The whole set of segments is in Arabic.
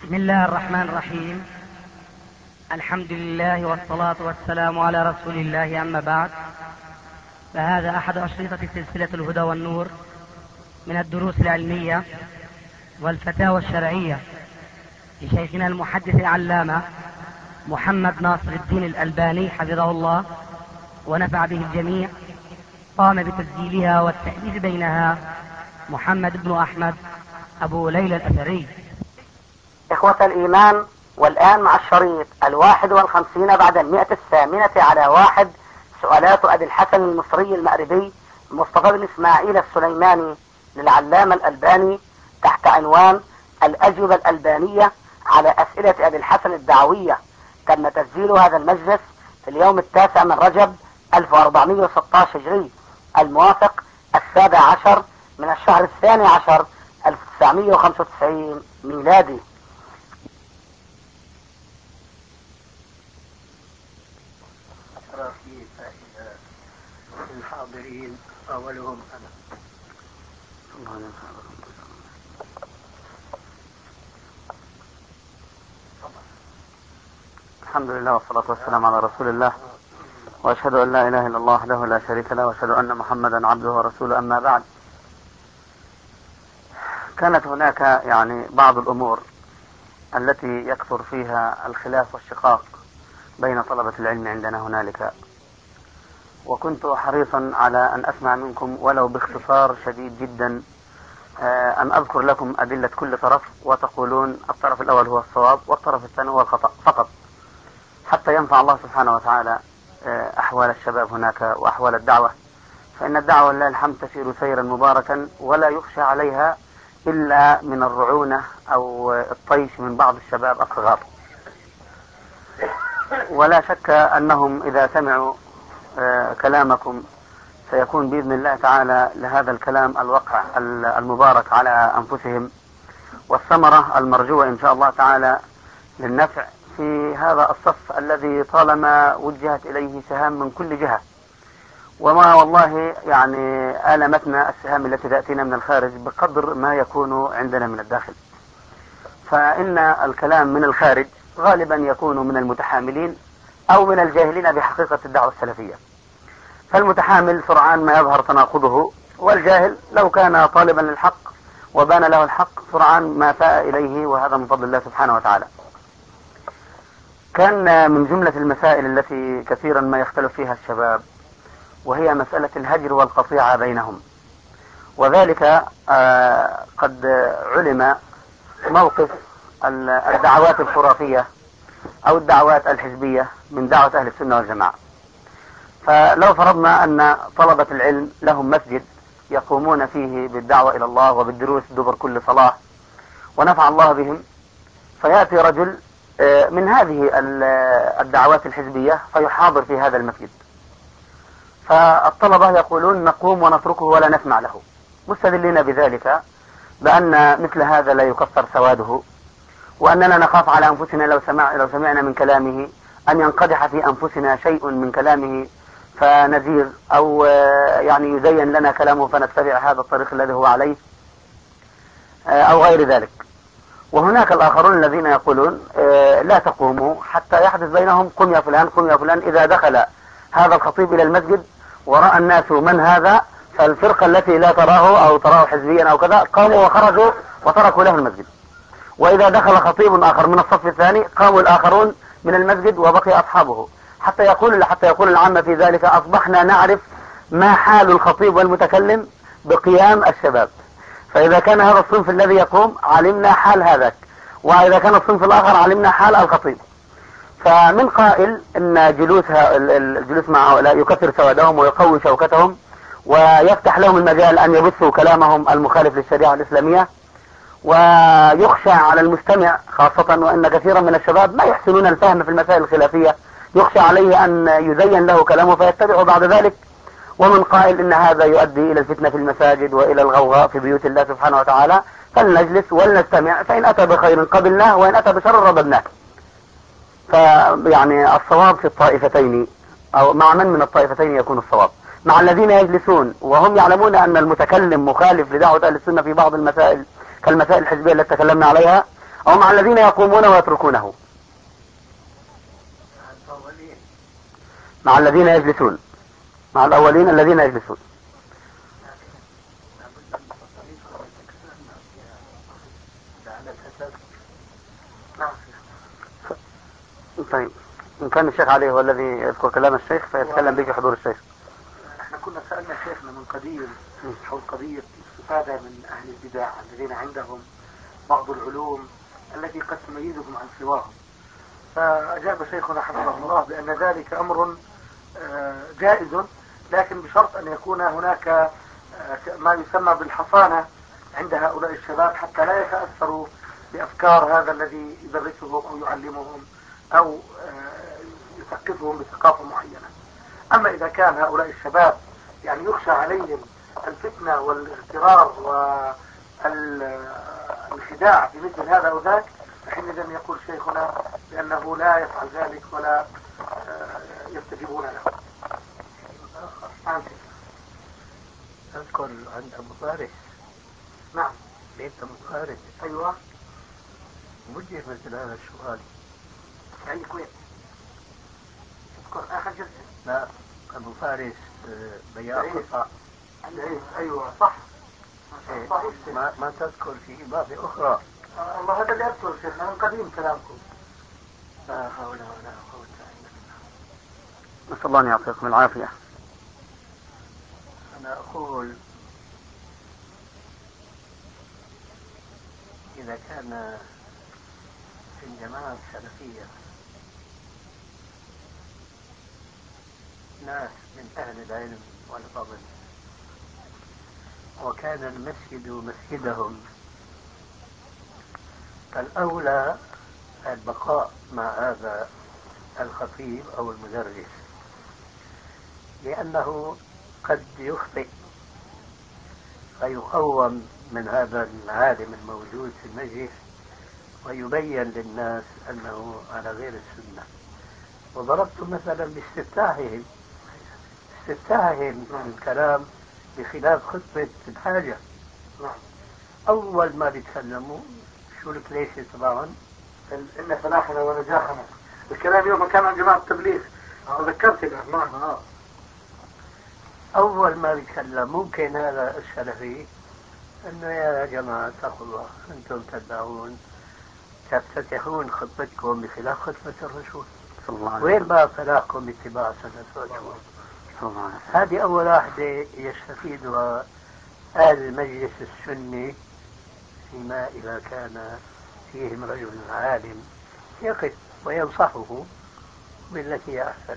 بسم الله الرحمن الرحيم. الحمد لله والصلاة والسلام على رسول الله، أما بعد، فهذا أحد أشرطة سلسلة الهدى والنور من الدروس العلمية والفتاوى الشرعية لشيخنا المحدث العلامة محمد ناصر الدين الألباني حفظه الله ونفع به الجميع. قام بتسجيلها والتأليف بينها محمد بن أحمد أبو ليلى الأثري. إخوة الإيمان، والآن مع الشريط 51 بعد 100 سؤالات أبي الحسن المصري المأربي مصطفى بن إسماعيل السليماني للعلامة الألباني تحت عنوان الأجوبة الألبانية على أسئلة أبي الحسن الدعوية. تم تسجيل هذا المجلس في اليوم 9 من رجب 1416 هجري، الموافق 17 من الشهر 12 1995 ميلادي. الحاضرين أولهم أنا. الحمد لله والصلاة والسلام على رسول الله، وأشهد أن لا إله إلا الله وحده لا شريك له، وأشهد أن محمدا عبده ورسوله. أما بعد، كانت هناك بعض الأمور التي يكثر فيها الخلاف والشقاق بين طلبة العلم عندنا هنالك، وكنت حريصا على أن أسمع منكم ولو باختصار شديد جدا، أن أذكر لكم أدلة كل طرف وتقولون الطرف الأول هو الصواب والطرف الثاني هو الخطأ فقط، حتى ينفع الله سبحانه وتعالى أحوال الشباب هناك وأحوال الدعوة. فإن الدعوة لله الحمد تسير سيرا مباركا، ولا يخشى عليها إلا من الرعونة أو الطيش من بعض الشباب الصغار. ولا شك أنهم إذا سمعوا كلامكم سيكون بإذن الله تعالى لهذا الكلام الوقع المبارك على أنفسهم، والثمرة المرجوة إن شاء الله تعالى للنفع في هذا الصف الذي طالما وجهت إليه سهام من كل جهة، وما والله آلمتنا السهام التي تأتينا من الخارج بقدر ما يكون عندنا من الداخل. فإن الكلام من الخارج غالبا يكون من المتحاملين أو من الجاهلين بحقيقة الدعوة السلفية. فالمتحامل سرعان ما يظهر تناقضه، والجاهل لو كان طالبا للحق وبان له الحق سرعان ما فاء إليه، وهذا من فضل الله سبحانه وتعالى. كان من جملة المسائل التي كثيرا ما يختلف فيها الشباب وهي مسألة الهجر والقطيعة بينهم، وذلك قد علم موقف الدعوات الخرافية أو الدعوات الحزبية من دعوة أهل السنة والجماعة. فلو فرضنا أن طلبة العلم لهم مسجد يقومون فيه بالدعوة إلى الله وبالدروس دبر كل صلاة ونفع الله بهم، فيأتي رجل من هذه الدعوات الحزبية فيحاضر في هذا المسجد، فالطلبة يقولون نقوم ونتركه ولا نسمع له، مستدلين بذلك بأن مثل هذا لا يكفر سواده، وأننا نخاف على أنفسنا لو سمعنا من كلامه أن ينقدح في أنفسنا شيء من كلامه فنزيغ، أو يزين لنا كلامه فنتبع هذا الطريق الذي هو عليه أو غير ذلك. وهناك الآخرون الذين يقولون لا تقوموا حتى يحدث بينهم قم يا فلان قم يا فلان. إذا دخل هذا الخطيب إلى المسجد ورأى الناس من هذا، فالفرقة التي لا تراه أو تراه حزبيا أو كذا قاموا وخرجوا وتركوا له المسجد. وإذا دخل خطيب آخر من الصف الثاني قاموا الآخرون من المسجد وبقي أصحابه، حتى يقول العامة في ذلك أصبحنا نعرف ما حال الخطيب والمتكلم بقيام الشباب. فإذا كان هذا الصنف الذي يقوم علمنا حال هذاك، وإذا كان الصنف الآخر علمنا حال الخطيب. فمن قائل إن الجلوس مع هؤلاء يكثر سوادهم ويقوي شوكتهم ويفتح لهم المجال أن يبثوا كلامهم المخالف للشريعة الإسلامية، ويخشى على المستمع خاصة وأن كثيرا من الشباب ما يحسنون الفهم في المسائل الخلافية، يخشى عليه أن يزين له كلامه فيتبعه بعد ذلك. ومن قائل إن هذا يؤدي إلى الفتنة في المساجد وإلى الغوغاء في بيوت الله سبحانه وتعالى، فلنجلس ولنستمع، فإن أتى بخير قبلناه وإن أتى بشر رددناه. الصواب في الطائفتين أو مع من الطائفتين يكون الصواب؟ مع الذين يجلسون وهم يعلمون أن المتكلم مخالف لدعوة أهل السنة في بعض المسائل كالمسائل الحزبية التي تكلمنا عليها، أو مع الذين يقومون ويتركونه؟ مع الذين يجلسون، مع الأولين الذين يجلسون. طيب إن كان الشيخ علي هو الذي يذكر كلام الشيخ فيتكلم به حضور الشيخ. احنا كنا سألنا شيخنا من قديم حول قضية الاستفادة من أهل البدع الذين عندهم بعض العلوم التي قد تميزهم عن سواهم، فأجاب شيخنا حفظه الله بأن ذلك أمر جائز، لكن بشرط أن يكون هناك ما يسمى بالحصانة عند هؤلاء الشباب حتى لا يتأثروا بأفكار هذا الذي يدرسهم أو يعلمهم أو يثقفهم بثقافة معينة. أما إذا كان هؤلاء الشباب يعني يخشى عليهم الفتنة والاغترار والخداع بمثل هذا أو ذاك، فحينئذ يقول شيخنا بأنه لا يفعل ذلك ولا يستجيبون له. أذكر عند أبو فارس. نعم. بيت أبو فارس. أيوة. وجه مثل هذا السؤال. أي كويت. اذكر آخر جلسة. لا أبو فارس بياع قطع. أيوة صح. ما تذكر في إضافة أخرى. الله هذا اللي أذكر شيخنا من قديم كلامكم. لا حول ولا قوة إلا بالله. نسأل الله أن يعطيكم العافية. أنا أقول إذا كان في الجماعة السلفية ناس من أهل العلم والفضل وكان المسجد مسجدهم، فالأولى البقاء مع هذا الخطيب أو المدرس، لأنه قد يخطئ فيقوم من هذا العالم الموجود في المجلس ويبين للناس أنه على غير السنة. وضربت مثلا باستفتاحهم الكلام بخلاف خطبة الحاجة. أول ما بيتكلموا شو الكليشة طبعا إن فلاحنا ونجاحنا، الكلام يوم كان عن جماعة التبليغ تذكرت له. نعم. أول ما بيتكلم ممكن هذا السلفي أنه يا جماعة اتقوا الله، أنتم تدعون تفتتحون خطبتكم بخلاف خطبة الرسول، وين بقى فلاحكم باتباع سنة الرسول؟ هذه أول واحدة يستفيدها أهل المجلس السني فيما إذا كان فيهم رجل عالم يقف وينصحه بالتي هي أحسن.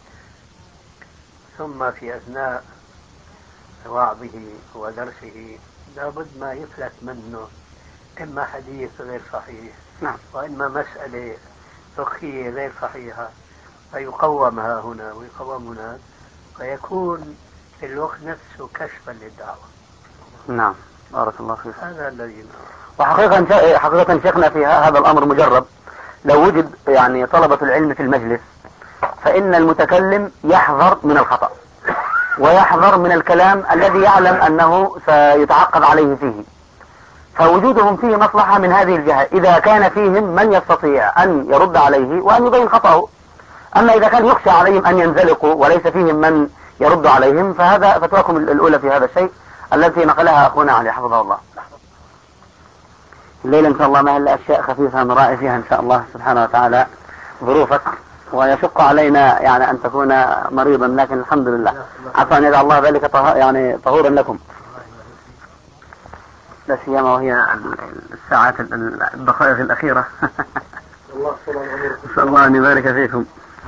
ثم في أثناء وعظه ودرسه لابد ما يفلت منه إما حديث غير صحيح وإما مسألة فقهية غير صحيحة، فيقومها هنا ويقوم هناك، فيكون في الوقت نفسه كشفا للدعوة. نعم بارك الله فيك. هذا الذي وحقيقة شيخنا في هذا الأمر مجرب. لو وجد يعني طلبة العلم في المجلس فإن المتكلم يحذر من الخطأ ويحذر من الكلام الذي يعلم أنه سيتعقب عليه فيه، فوجودهم فيه مصلحة من هذه الجهة إذا كان فيهم من يستطيع أن يرد عليه وأن يبين خطأه. أما إذا كان يخشى عليهم أن ينزلقوا وليس فيهم من يرد عليهم فهذا فتواكم الأولى في هذا الشيء التي نقلها أخونا علي حفظه الله. الليلة إن شاء الله ما إلا أشياء خفيفة نراعي فيها إن شاء الله سبحانه وتعالى ظروفك، ويشق علينا يعني أن تكون مريضا، لكن الحمد لله عسى أن يجعل الله ذلك يعني طهورا لكم، لا سيما وهي الساعات الدقائق الأخيرة. نسأل الله أن يبارك فيكم.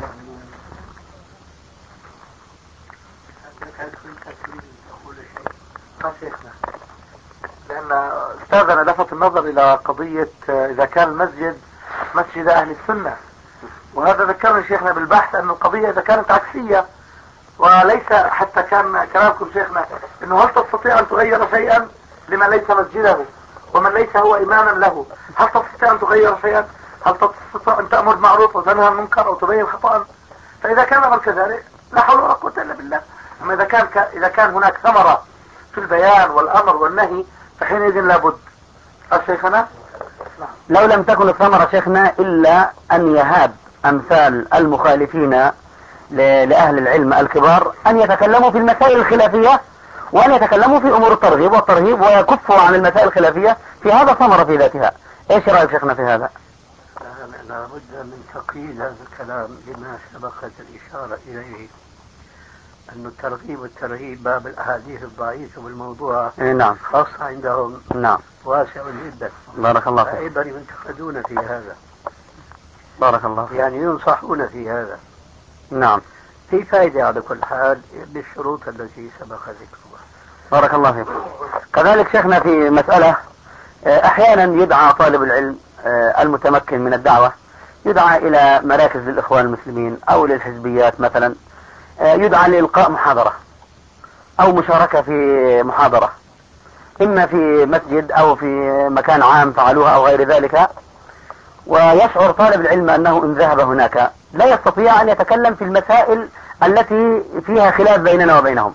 لأن أستاذنا لفت النظر إلى قضية إذا كان المسجد مسجد أهل السنة، وهذا ذكرني شيخنا بالبحث أن القضية إذا كانت عكسية وليس حتى كان كلامكم شيخنا أنه هل تستطيع أن تغير شيئا لمن ليس مسجده ومن ليس هو إماما له؟ هل تستطيع أن تغير شيئا؟ هل تستطيع أن تأمر بالمعروف وتنهى عن المنكر أو تبين خطأ؟ فإذا كان الأمر كذلك لا حول ولا قوة إلا بالله. أما إذا كان هناك ثمرة في البيان والأمر والنهي فحينئذ لابد. شيخنا لو لم تكن الثمرة شيخنا إلا أن يهاب أمثال المخالفين لأهل العلم الكبار أن يتكلموا في المسائل الخلافية، وأن يتكلموا في أمور الترغيب والترهيب ويكفوا عن المسائل الخلافية، في هذا ثمرة في ذاتها. إيش رأيك شيخنا في هذا؟ لا بد من تقييد هذا الكلام لما سبقت الإشارة إليه، أن الترغيب والترهيب باب الأحاديث الضعيفة بالموضوع نعم خاصة عندهم نعم واسع جدا. بارك الله فيك. أيضا ينتقدون في هذا، بارك الله فيك. يعني ينصحون في هذا. نعم في فائدة على كل حال بالشروط التي سبق ذكرها. بارك الله فيك. كذلك شيخنا في مسألة، أحيانا يدعى طالب العلم المتمكن من الدعوة يدعى إلى مراكز للإخوان المسلمين أو للحزبيات مثلا، يدعى لإلقاء محاضرة أو مشاركة في محاضرة، إما في مسجد أو في مكان عام فعلوها أو غير ذلك، ويشعر طالب العلم أنه إن ذهب هناك لا يستطيع أن يتكلم في المسائل التي فيها خلاف بيننا وبينهم،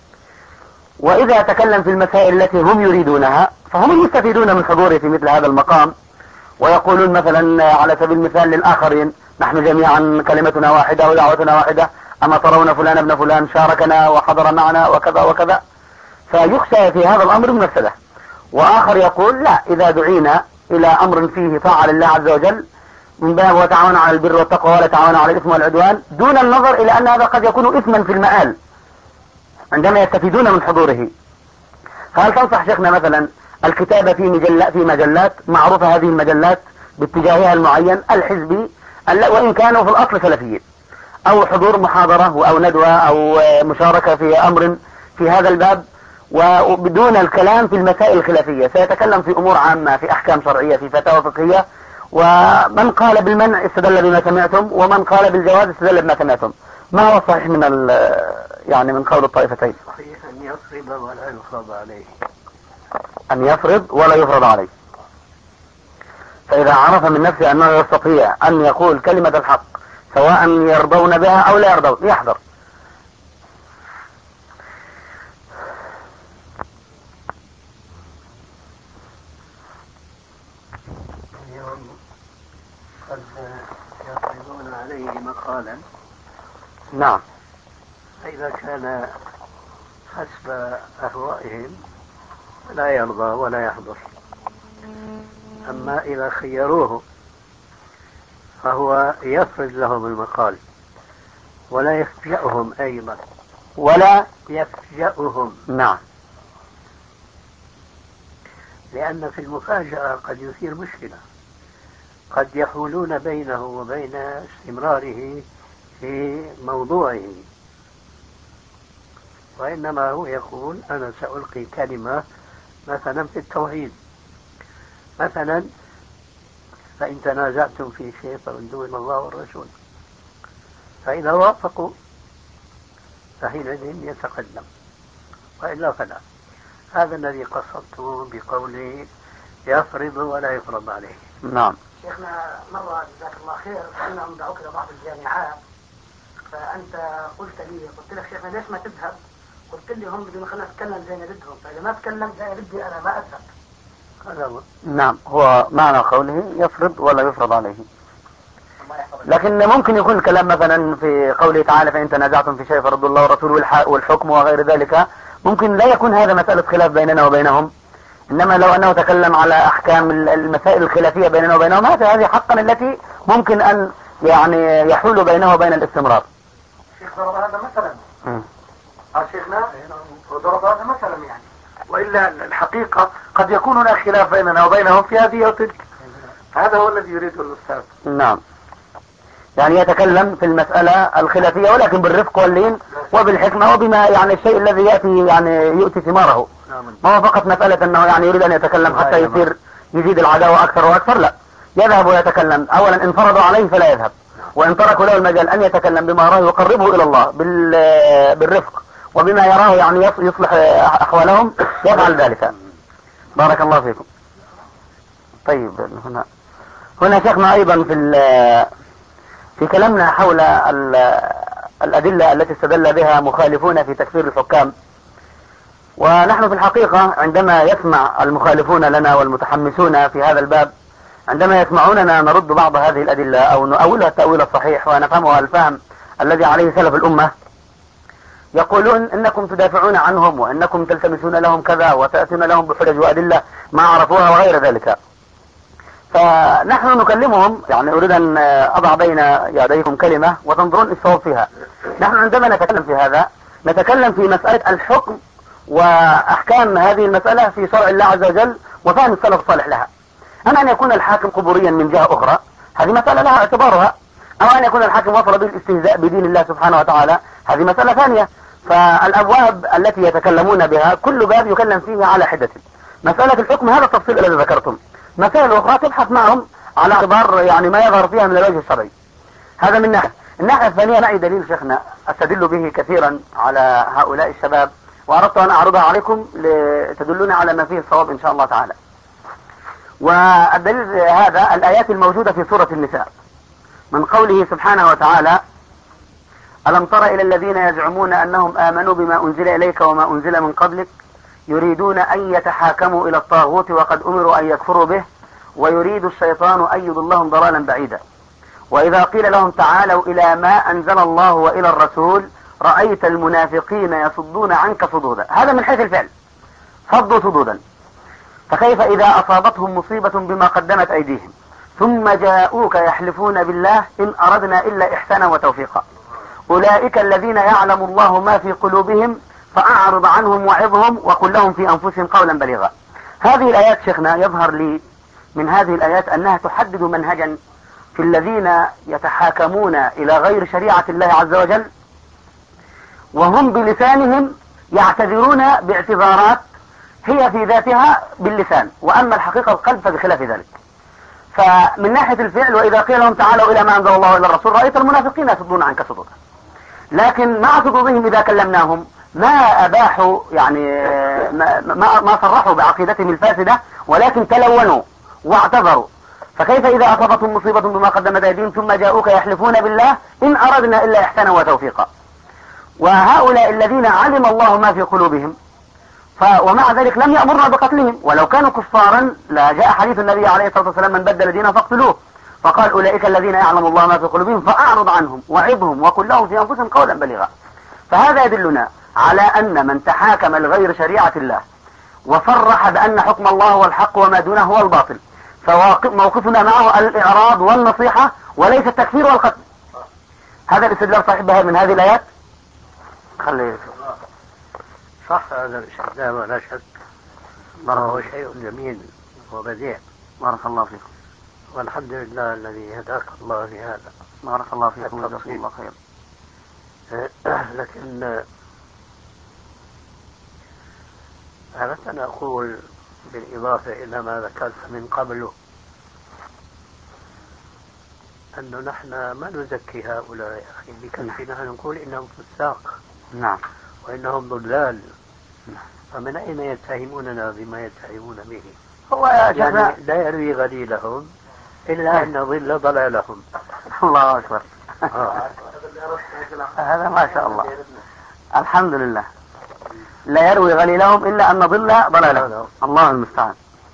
وإذا تكلم في المسائل التي هم يريدونها فهم يستفيدون من حضوره في مثل هذا المقام، ويقولون مثلا على سبيل المثال للآخرين: نحن جميعا كلمتنا واحدة ودعوتنا واحدة، أما ترون فلان ابن فلان شاركنا وحضر معنا وكذا وكذا، فيخشى في هذا الأمر مفسدة. وآخر يقول: لا، إذا دعينا إلى أمر فيه طاعة لله عز وجل من باب وتعاونوا على البر والتقوى ولا تعاونوا على الإثم والعدوان، دون النظر إلى أن هذا قد يكون إثما في المآل عندما يستفيدون من حضوره. فهل تنصح شيخنا مثلا الكتابة في مجلات معروفة، هذه المجلات باتجاهها المعين الحزبي وإن كانوا في الأصل سلفيين، أو حضور محاضرة أو ندوة أو مشاركة في أمر في هذا الباب، وبدون الكلام في المسائل الخلافية، سيتكلم في أمور عامة، في أحكام شرعية، في فتاوى فقهية، ومن قال بالمنع استدل بما سمعتم، ومن قال بالجواز استدل بما سمعتم. ما هو الصحيح من قول الطائفتين؟ صحيح أن يفرض ولا يفرض عليه. أن يفرض ولا يفرض عليه. فإذا عرف من نفسه أنه يستطيع أن يقول كلمة الحق سواء يرضون بها أو لا يرضون يحذر. اليوم قد يفرضون عليه مقالا، نعم، فإذا كان حسب أهوائهم لا يرضى ولا يحضر. أما إذا خيروه فهو يفرض لهم المقال ولا يفجأهم أيضا، ولا يفجأهم. نعم، لأن في المفاجأة قد يثير مشكلة، قد يحولون بينه وبين استمراره في موضوعه، وإنما هو يقول: أنا سألقي كلمة مثلا في التوحيد مثلا، فإن تنازعتم في شيء فردوه إلى الله والرسول، فإذا وافقوا فحينئذ يتقدم، وإلا فلا. هذا الذي قصدته بقولي يفرض ولا يفرض عليه. نعم. شيخنا مرة جزاك الله خير كأنهم دعوك إلى بعض الجامعات، فأنت قلت لك شيخنا ليش ما تذهب؟ قلت لي هم بدهم خلينا نتكلم زي ما بدهم، فإذا ما تكلم زي ما بدي أنا ما أذهب. هذا هو. نعم، هو معنى قوله يفرض ولا يفرض عليه. لكن ممكن يكون الكلام مثلا في قوله تعالى: فإن تنازعتم في شيء فردوا الله والرسول والحكم وغير ذلك، ممكن لا يكون هذا مسألة خلاف بيننا وبينهم، إنما لو أنه تكلم على أحكام المسائل الخلافية بيننا وبينهم، هذه حقا التي ممكن أن يحول بينه وبين الاستمرار. شيخ ضرب هذا مثلا. شيخنا ضرب هذا مثلا يعني، وإلا الحقيقة قد يكون هناك خلاف بيننا وبينهم في هذه أو تلك. هذا هو الذي يريده الأستاذ. نعم، يعني يتكلم في المسألة الخلافية ولكن بالرفق واللين وبالحكمة وبما الشيء الذي يؤتي ثماره. ما هو فقط مسألة أنه يريد أن يتكلم حتى يزيد العداوة أكثر وأكثر، لا، يذهب ويتكلم. أولا إن فرضوا عليه فلا يذهب، وإن تركوا له المجال أن يتكلم بما راه يقربه إلى الله بالرفق وبما يراه يصلح أحوالهم يفعل ذلك. بارك الله فيكم. طيب، هنا شيخنا أيضا في كلامنا حول الأدلة التي استدل بها مخالفون في تكفير الحكام، ونحن في الحقيقة عندما يسمع المخالفون لنا والمتحمسون في هذا الباب عندما يسمعوننا نرد بعض هذه الأدلة أو نؤولها التأويل الصحيح ونفهمها الفهم الذي عليه سلف الأمة، يقولون إنكم تدافعون عنهم وإنكم تلتمسون لهم كذا وتأتون لهم بحجج وأدلة ما عرفوها وغير ذلك. فنحن نكلمهم، يعني أريد أن أضع بين يديكم كلمة وتنظرون الصواب فيها. نحن عندما نتكلم في هذا نتكلم في مسألة الحكم وأحكام هذه المسألة في شرع الله عز وجل وفهم السلف الصالح لها. أما أن يكون الحاكم قبوريا من جهة أخرى هذه مسألة لها اعتبارها، أو أن يكون الحاكم وصل بالاستهزاء بدين الله سبحانه وتعالى هذه مسألة ثانية. فالأبواب التي يتكلمون بها كل باب يكلم فيه على حدة. مسألة الحكم هذا التفصيل الذي ذكرتم، مسائل أخرى تبحث معهم على اعتبار يعني ما يظهر فيها من الوجه الشرعي. هذا من ناحية. الناحية الثانية معي دليل شيخنا أستدل به كثيرا على هؤلاء الشباب، وأردت أن أعرضها عليكم لتدلون على ما فيه الصواب إن شاء الله تعالى. والدليل هذا الآيات الموجودة في سورة النساء من قوله سبحانه وتعالى: ألم تر إلى الذين يزعمون أنهم آمنوا بما أنزل إليك وما أنزل من قبلك يريدون أن يتحاكموا إلى الطاغوت وقد أمروا أن يكفروا به ويريد الشيطان أن يضلهم ضلالا بعيدا وإذا قيل لهم تعالوا إلى ما أنزل الله وإلى الرسول رأيت المنافقين يصدون عنك صدودا. هذا من حيث الفعل، صدوا صدودا. فكيف إذا أصابتهم مصيبة بما قدمت أيديهم ثم جاءوك يحلفون بالله إن أردنا إلا إحسانا وتوفيقا أولئك الذين يعلم الله ما في قلوبهم فأعرض عنهم وعظهم وقل لهم في أنفسهم قولا بليغا. هذه الآيات شيخنا يظهر لي من هذه الآيات أنها تحدد منهجا في الذين يتحاكمون إلى غير شريعة الله عز وجل وهم بلسانهم يعتذرون باعتذارات هي في ذاتها باللسان، وأما الحقيقة القلب فبخلاف ذلك. فمن ناحية الفعل وإذا قيل لهم تعالوا إلى ما أنزل الله وإلى الرسول رأيت المنافقين يصدون عنك صدودا، لكن مع صدودهم إذا كلمناهم ما أباحوا يعني ما صرحوا بعقيدتهم الفاسدة ولكن تلونوا واعتذروا. فكيف إذا أصابتهم مصيبة بما قدمت أيديهم ثم جاءوك يحلفون بالله إن أردنا إلا إحسانا وتوفيقا. وهؤلاء الذين علم الله ما في قلوبهم ومع ذلك لم يأمرنا بقتلهم، ولو كانوا كفارا لا جاء حديث النبي عليه الصلاة والسلام من بدل دينه فاقتلوه، فقال أولئك الذين يعلم الله ما في قلوبهم فأعرض عنهم وعظهم وقل لهم في أنفسهم قولا بليغا. فهذا يدلنا على أن من تحاكم لغير شريعة الله وصرح بأن حكم الله هو الحق وما دونه هو الباطل فموقفنا معه الإعراض والنصيحة وليس التكفير والقتل. هذا الاستدلال صحيح من هذه الآيات. خليه صح هذا الاستدلال ولا شك، وهو شيء جميل وبديع. بارك الله فيكم، والحمد لله الذي هداك الله لهذا. بارك الله فيكم وجزاكم الله خير. لكن أردت أن أقول بالإضافة إلى ما ذكرت من قبله أنه نحن ما نزكي هؤلاء يا أخي، بكفينا نقول إنهم فساق. نعم. وإنهم ضلال. فمن أين يتهموننا بما يتهمون به؟ هو يعني لا يروي غليلهم إلا أن ضل ضلالهم. الله أكبر. هذا ما شاء الله، الحمد لله. لا يروي غليلهم إلا أن ضل ضلالهم. الله المستعان.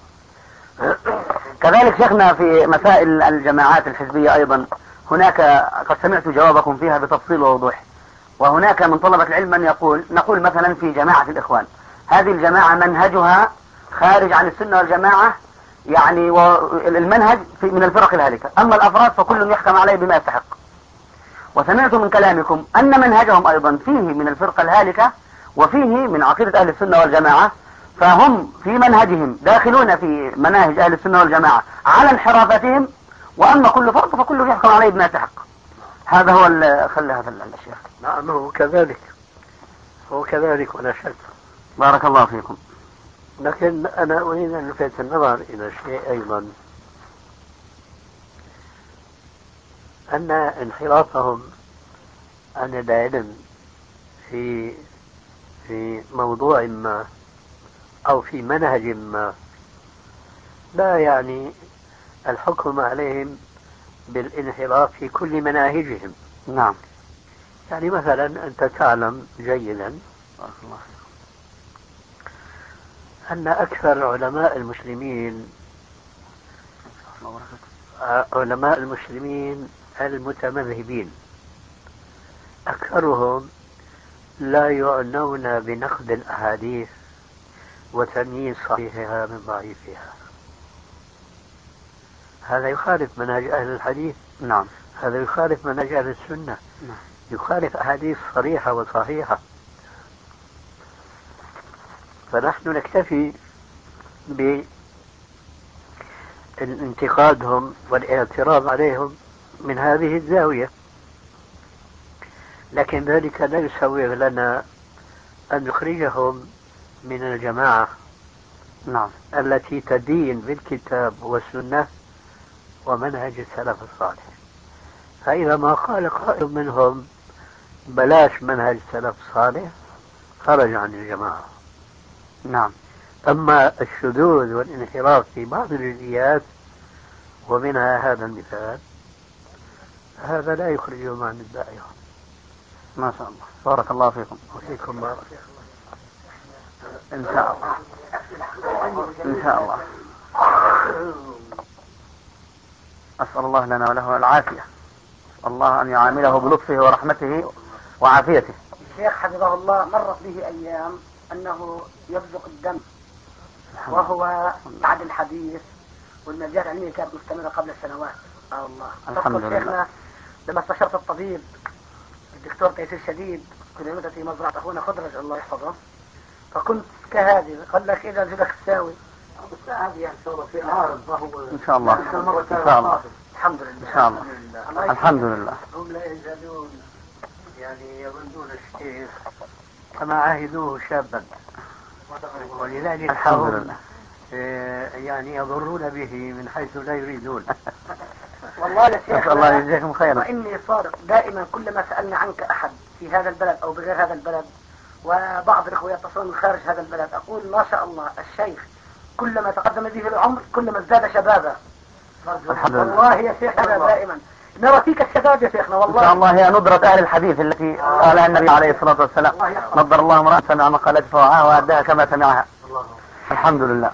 كذلك شيخنا في مسائل الجماعات الحزبية أيضا هناك قد سمعت جوابكم فيها بتفصيل ووضوح. وهناك من طلبة العلم من نقول مثلا في جماعة الإخوان هذه الجماعة منهجها خارج عن السنة والجماعة، يعني المنهج من الفرق الهالكة، أما الأفراد فكل يحكم عليه بما يستحق. وسمعت من كلامكم أن منهجهم أيضا فيه من الفرقة الهالكة وفيه من عقيدة أهل السنة والجماعة، فهم في منهجهم داخلون في مناهج أهل السنة والجماعة على انحرافتهم، وأما كل فرق فكل يحكم عليه بما يستحق. هذا هو خلى هذا الشيخ. نعم هو كذلك، هو كذلك ولا شك. بارك الله فيكم. لكن أنا أريد أن ألفت النظر إلى شيء أيضا، أن انحرافهم عن العلم في موضوع ما أو في منهج ما لا يعني الحكم عليهم بالانحراف في كل مناهجهم. نعم. يعني مثلا أنت تعلم جيدا أن أكثر علماء المسلمين الله وبركاته. علماء المسلمين المتمذهبين أكثرهم لا يعنون بنقد الأحاديث وتمييز صحيحها من ضعيفها. هذا يخالف منهج أهل الحديث. نعم. هذا يخالف منهج أهل السنة. نعم. يخالف أحاديث صريحة وصحيحة. فنحن نكتفي بانتقادهم والاعتراض عليهم من هذه الزاوية، لكن ذلك لا يسوغ لنا أن نخرجهم من الجماعة نعم. التي تدين بالكتاب والسنة ومنهج السلف الصالح. فإذا ما قال قائل منهم بلاش منهج السلف الصالح خرج عن الجماعة. نعم. أما الشذوذ والانحراف في بعض الجزئيات ومنها هذا المثال، هذا لا يخرجهم عن الدائرة. ما شاء الله، بارك الله فيكم. وفيكم بارك. إن شاء الله. إن شاء الله. أسأل الله لنا وله العافية. أسأل الله أن يعامله بلطفه ورحمته وعافيته. الشيخ حفظه الله مرت به أيام أنه يبزق الدم وهو بعد الحديث، والمجال العلمية كانت مستمرة قبل سنوات. الله. الحمد لله. شيخنا لما استشرت الطبيب الدكتور تيسير شديد كنت في مزرعة أخونا خضرج الله يحفظه، فكنت كهذه قال لك إذا زلك تساوي بس هذه يعني شغله في عارض فهو إن شاء الله. إن شاء الله. الحمد لله. إن شاء الله. الحمد لله. هم لا يزالون يعني يظنون الشيخ كما عاهدوه شابا، ولذلك الحمد لله. يعني يضرون به من حيث لا يريدون. والله يا شيخ الله يجزاكم خيرا. وإني صادق دائما كلما سألنا عنك أحد في هذا البلد أو بغير هذا البلد، وبعض الإخوة يتصلون من خارج هذا البلد، أقول ما شاء الله الشيخ كلما تقدم به العمر كلما ازداد شبابا. الحمد لله. والله يا شيخ هذا دائما نرى فيك الشباب يا شيخنا. والله إن شاء الله هي ندرة أهل الحديث التي قالها النبي عليه الصلاة والسلام. نضر الله امرأ سمع مقالته فوعاها وأداها كما سمعها. الحمد لله.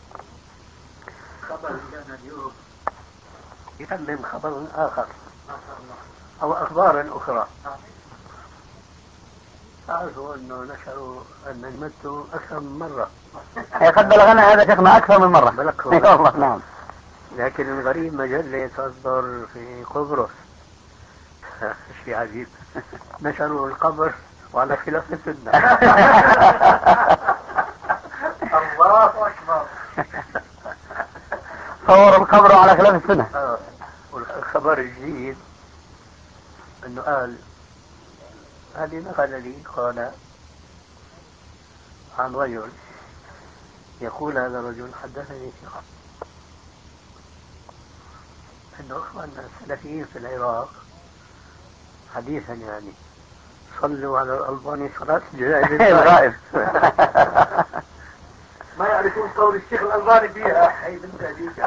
خبر كان اليوم يتمم خبر آخر أو أخبار أخرى. تعرفوا أنه نشروا أن نمت أكثر من مرة. قد بلغنا هذا شيخنا أكثر من مرة. بلغنا. نعم. لكن الغريب مجلة تصدر في قبرص شيء عجيب، نشروا القبر وعلى خلاف السنة. الله أكبر. صور القبر على خلاف السنة. والخبر الجديد أنه قال هذه نقل لي قال عن رجل يقول هذا الرجل حدثني ثقة أنه أخواننا السلفيين في العراق حديثا يعني صلوا على الألباني صلاة الغائب. ما يعرفون قول الشيخ الألباني فيها. أي بنت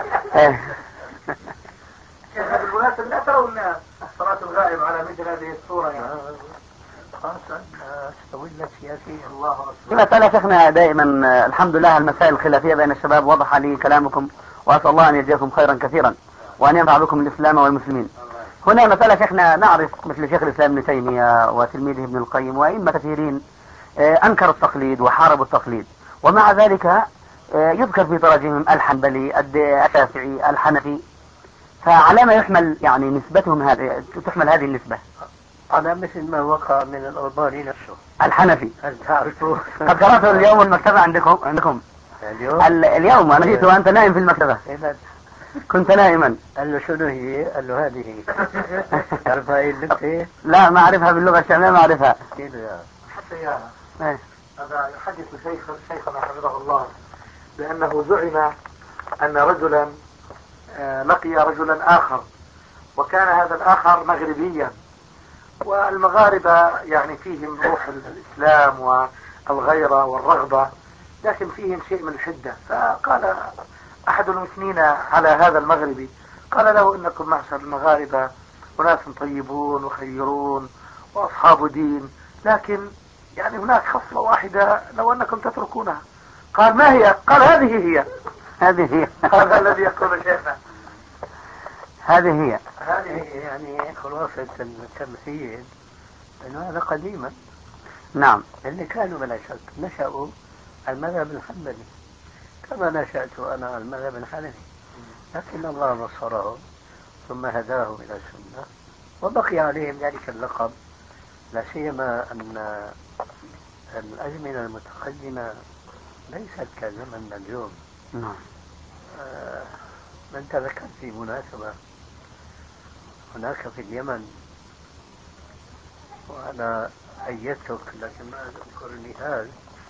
شيخ بالمناسبة لا ترون صلاة الغائب على مثل هذه الصورة يعني. خاصة استولت سياسيا. الله أكبر. مسألة شيخنا دائما الحمد لله المسائل الخلافية بين الشباب وضح لي كلامكم، وأسأل الله أن يجزاكم خيرا كثيرا وأن ينفع بكم الإسلام والمسلمين. هنا مسألة شيخنا نعرف مثل شيخ الإسلام ابن تيمية وتلميذه ابن القيم وأئمة كثيرين أنكروا التقليد وحاربوا التقليد، ومع ذلك يذكر في تراجمهم الحنبلي الشافعي الحنفي، فعلى ما يحمل يعني نسبتهم هذه تحمل هذه النسبة؟ على مثل ما وقع من الألباني نفسه الحنفي. هل تعرفوا؟ قد قرأته اليوم المكتبة عندكم اليوم أنا جئت وأنت نائم في المكتبة. كنت نائما. قال له شنو هي؟ قال له هذه. تعرفها هي اللغة؟ لا ما أعرفها باللغة الشامية، ما أعرفها. حتى يا هذا يحدث شيخنا حفظه الله بأنه زعم أن رجلا لقي رجلا آخر، وكان هذا الآخر مغربيا، والمغاربة يعني فيهم روح الإسلام والغيرة والرغبة، لكن فيهم شيء من الحدة. فقال أحد المثنين على هذا المغربي قال له إنكم معشر المغاربة وناس طيبون وخيرون وأصحاب دين، لكن يعني هناك خصلة واحدة لو أنكم تتركونها. قال ما هي؟ قال هذه هي. هذه هي. هذا الذي يقول شيخنا. هذه يعني خلاصة التمثيل أنه هذا قديما. نعم. اللي كانوا بلا شك نشأوا المذهب الحنبلي كما نشأت أنا على المذهب الحنفي، لكن الله نصرهم ثم هداهم إلى السنة وبقي عليهم ذلك اللقب، لا سيما أن الأزمنة المتقدمة ليست كزمن اليوم. نعم. من تذكر في مناسبة هناك في اليمن، وأنا أيدتك لكن ما أذكر المثال،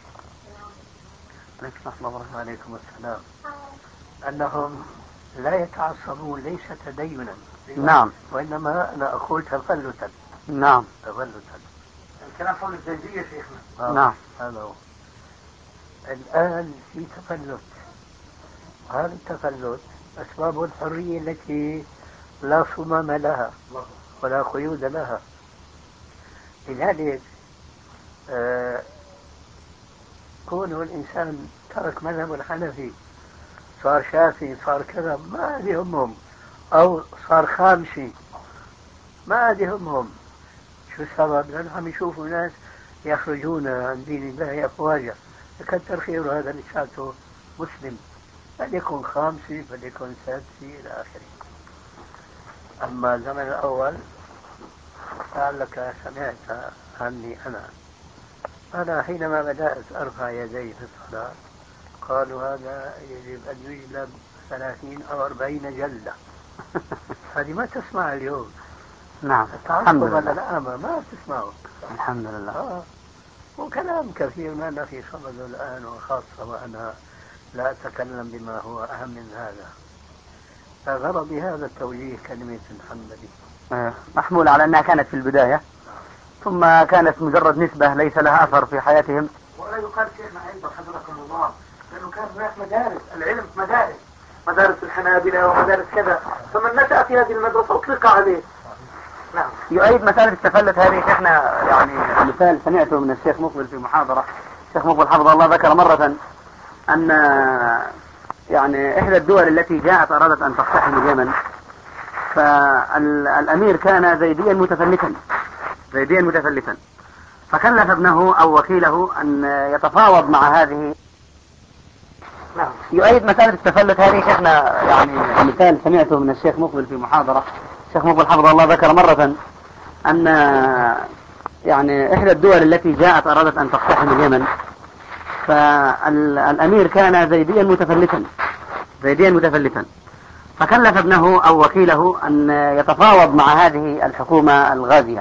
عليكم السلام، أنهم لا يتعصبون ليس تدينا. نعم. وإنما أنا أقول تفلتا. نعم. تفلتا. الكلام حول الزيدية شيخنا. نعم. هذا هو. الآن في تفلت، وهذا التفلت أسباب الحرية التي لا صمام لها ولا قيود لها. لذلك كونه الإنسان ترك مذهب الحنفي صار شافعي صار كذا ما يهمهم، أو صار خامسي ما يهمهم. شو السبب؟ لأنهم يشوفوا ناس يخرجون عن دين الله أفواجا، يكثر خير هذا لساته مسلم، فليكن خامسي فليكن سادسي إلى آخره. أما الزمن الأول لعلك سمعت عني أنا حينما بدأت أرفع يدي في الصلاة قالوا هذا يجب أن يجلب 30 أو 40 جلدة. هذه ما تسمع اليوم. نعم. الحمد لله. الأعمى ما تسمعه. الحمد لله. وكلام كثير ما أنا في صمد الآن، وخاصة وأنا لا أتكلم بما هو أهم من هذا. فغرضي هذا التوجيه كلمة الحنبلي محمول على أنها كانت في البداية ثم كانت مجرد نسبة ليس لها أثر في حياتهم. ولا يقال شيخنا أيضا حفظكم الله لأنه كان هناك مدارس، العلم مدارس الحنابلة ومدارس كذا، فمن نشأ في هذه المدرسة أطلق عليه. نعم. يؤيد مسألة التفلت هذه شيخنا، يعني مثال سمعته من الشيخ مقبل في محاضرة. الشيخ مقبل حفظه الله ذكر مرة أن يعني إحدى الدول التي جاءت أرادت أن تقتحم اليمن، فالأمير كان زيديا متفلتا، فكلف ابنه أو وكيله أن يتفاوض مع هذه. نعم. يؤيد مسألة التفلت هذه شيخنا، يعني مثال سمعته من الشيخ مقبل في محاضرة. الشيخ مقبل حفظه الله ذكر مرة أن يعني إحدى الدول التي جاءت أرادت أن تقتحم اليمن، فالأمير كان زيديا متفلتا، فكلف ابنه أو وكيله أن يتفاوض مع هذه الحكومة الغازية.